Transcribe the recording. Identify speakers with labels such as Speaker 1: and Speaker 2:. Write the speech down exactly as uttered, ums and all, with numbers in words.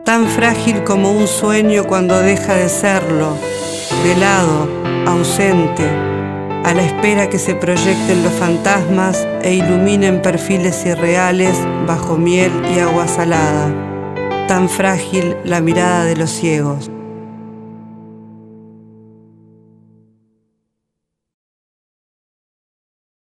Speaker 1: tan frágil como un sueño cuando deja de serlo, velado, ausente, a la espera que se proyecten los fantasmas e iluminen perfiles irreales bajo miel y agua salada. Tan frágil la mirada de los ciegos.